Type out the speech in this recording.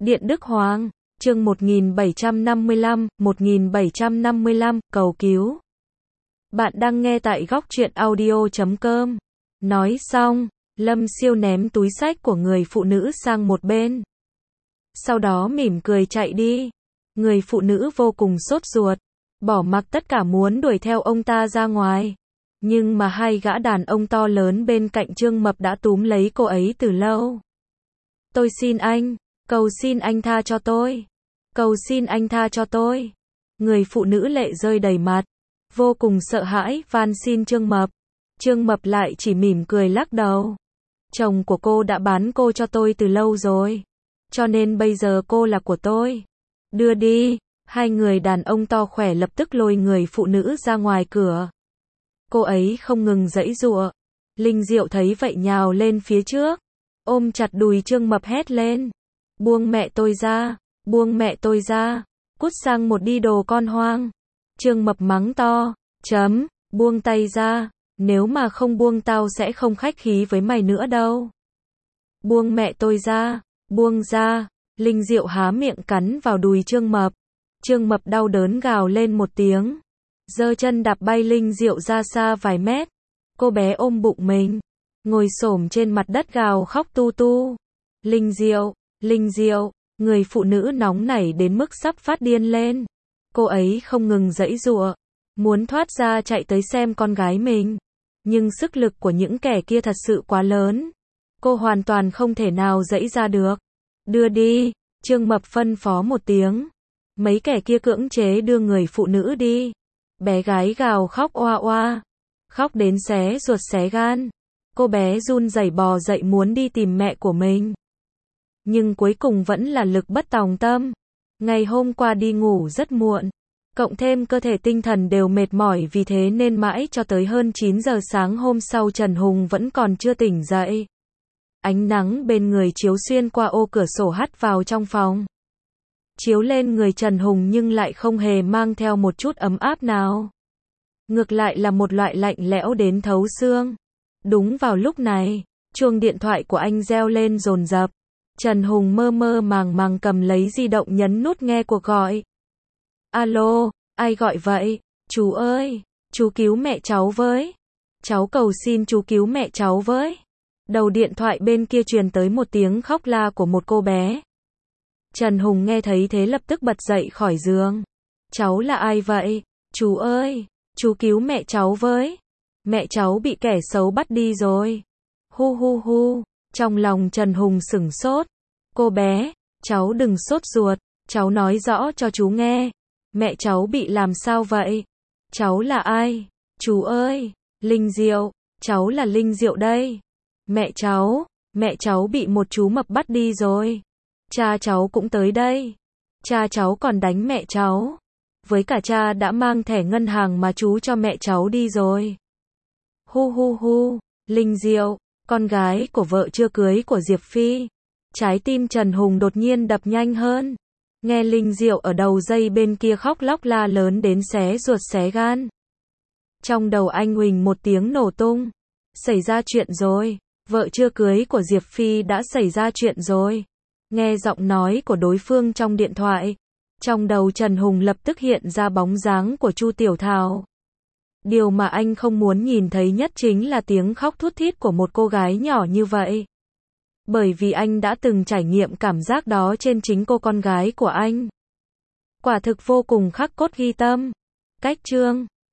Điện Đức Hoàng, chương 1755, cầu cứu. Bạn đang nghe tại góc truyện audio.com. Nói xong, Lâm Siêu ném túi xách của người phụ nữ sang một bên. Sau đó mỉm cười chạy đi. Người phụ nữ vô cùng sốt ruột, bỏ mặc tất cả muốn đuổi theo ông ta ra ngoài. Nhưng mà hai gã đàn ông to lớn bên cạnh Trương Mập đã túm lấy cô ấy từ lâu. Tôi xin anh, cầu xin anh tha cho tôi. Cầu xin anh tha cho tôi. Người phụ nữ lệ rơi đầy mặt, vô cùng sợ hãi van xin Trương Mập. Trương Mập lại chỉ mỉm cười lắc đầu. Chồng của cô đã bán cô cho tôi từ lâu rồi, cho nên bây giờ cô là của tôi. Đưa đi. Hai người đàn ông to khỏe lập tức lôi người phụ nữ ra ngoài cửa. Cô ấy không ngừng giãy giụa. Linh Diệu thấy vậy nhào lên phía trước, ôm chặt đùi Trương Mập hét lên. Buông mẹ tôi ra, buông mẹ tôi ra, cút sang một đi đồ con hoang. Trương Mập mắng to, buông tay ra, nếu mà không buông tao sẽ không khách khí với mày nữa đâu. Buông mẹ tôi ra, buông ra. Linh Diệu há miệng cắn vào đùi Trương Mập. Trương Mập đau đớn gào lên một tiếng, giơ chân đạp bay Linh Diệu ra xa vài mét. Cô bé ôm bụng mình, ngồi xổm trên mặt đất gào khóc tu tu. Linh Diệu, Linh Diệu. Người phụ nữ nóng nảy đến mức sắp phát điên lên. Cô ấy không ngừng giãy giụa, muốn thoát ra chạy tới xem con gái mình. Nhưng sức lực của những kẻ kia thật sự quá lớn. Cô hoàn toàn không thể nào giãy ra được. Đưa đi. Trương Mập phân phó một tiếng. Mấy kẻ kia cưỡng chế đưa người phụ nữ đi. Bé gái gào khóc oa oa, khóc đến xé ruột xé gan. Cô bé run rẩy bò dậy muốn đi tìm mẹ của mình. Nhưng cuối cùng vẫn là lực bất tòng tâm. Ngày hôm qua đi ngủ rất muộn, cộng thêm cơ thể tinh thần đều mệt mỏi, vì thế nên mãi cho tới hơn 9 giờ sáng hôm sau Trần Hùng vẫn còn chưa tỉnh dậy. Ánh nắng bên người chiếu xuyên qua ô cửa sổ hắt vào trong phòng, chiếu lên người Trần Hùng nhưng lại không hề mang theo một chút ấm áp nào. Ngược lại là một loại lạnh lẽo đến thấu xương. Đúng vào lúc này, chuông điện thoại của anh reo lên dồn dập. Trần Hùng mơ mơ màng màng cầm lấy di động nhấn nút nghe cuộc gọi. Alo, ai gọi vậy? Chú ơi, chú cứu mẹ cháu với. Cháu cầu xin chú cứu mẹ cháu với. Đầu điện thoại bên kia truyền tới một tiếng khóc la của một cô bé. Trần Hùng nghe thấy thế lập tức bật dậy khỏi giường. Cháu là ai vậy? Chú ơi, chú cứu mẹ cháu với. Mẹ cháu bị kẻ xấu bắt đi rồi. Hu hu hu. Trong lòng Trần Hùng sửng sốt. Cô bé, cháu đừng sốt ruột, cháu nói rõ cho chú nghe. Mẹ cháu bị làm sao vậy? Cháu là ai? Chú ơi, Linh Diệu, cháu là Linh Diệu đây. Mẹ cháu bị một chú mập bắt đi rồi. Cha cháu cũng tới đây. Cha cháu còn đánh mẹ cháu. Với cả cha đã mang thẻ ngân hàng mà chú cho mẹ cháu đi rồi. Hu hu hu. Linh Diệu, con gái của vợ chưa cưới của Diệp Phi. Trái tim Trần Hùng đột nhiên đập nhanh hơn. Nghe Linh Diệu ở đầu dây bên kia khóc lóc la lớn đến xé ruột xé gan. Trong đầu anh huỳnh một tiếng nổ tung. Xảy ra chuyện rồi. Vợ chưa cưới của Diệp Phi đã xảy ra chuyện rồi. Nghe giọng nói của đối phương trong điện thoại, trong đầu Trần Hùng lập tức hiện ra bóng dáng của Chu Tiểu Thảo. Điều mà anh không muốn nhìn thấy nhất chính là tiếng khóc thút thít của một cô gái nhỏ như vậy. Bởi vì anh đã từng trải nghiệm cảm giác đó trên chính cô con gái của anh. Quả thực vô cùng khắc cốt ghi tâm. Cách chương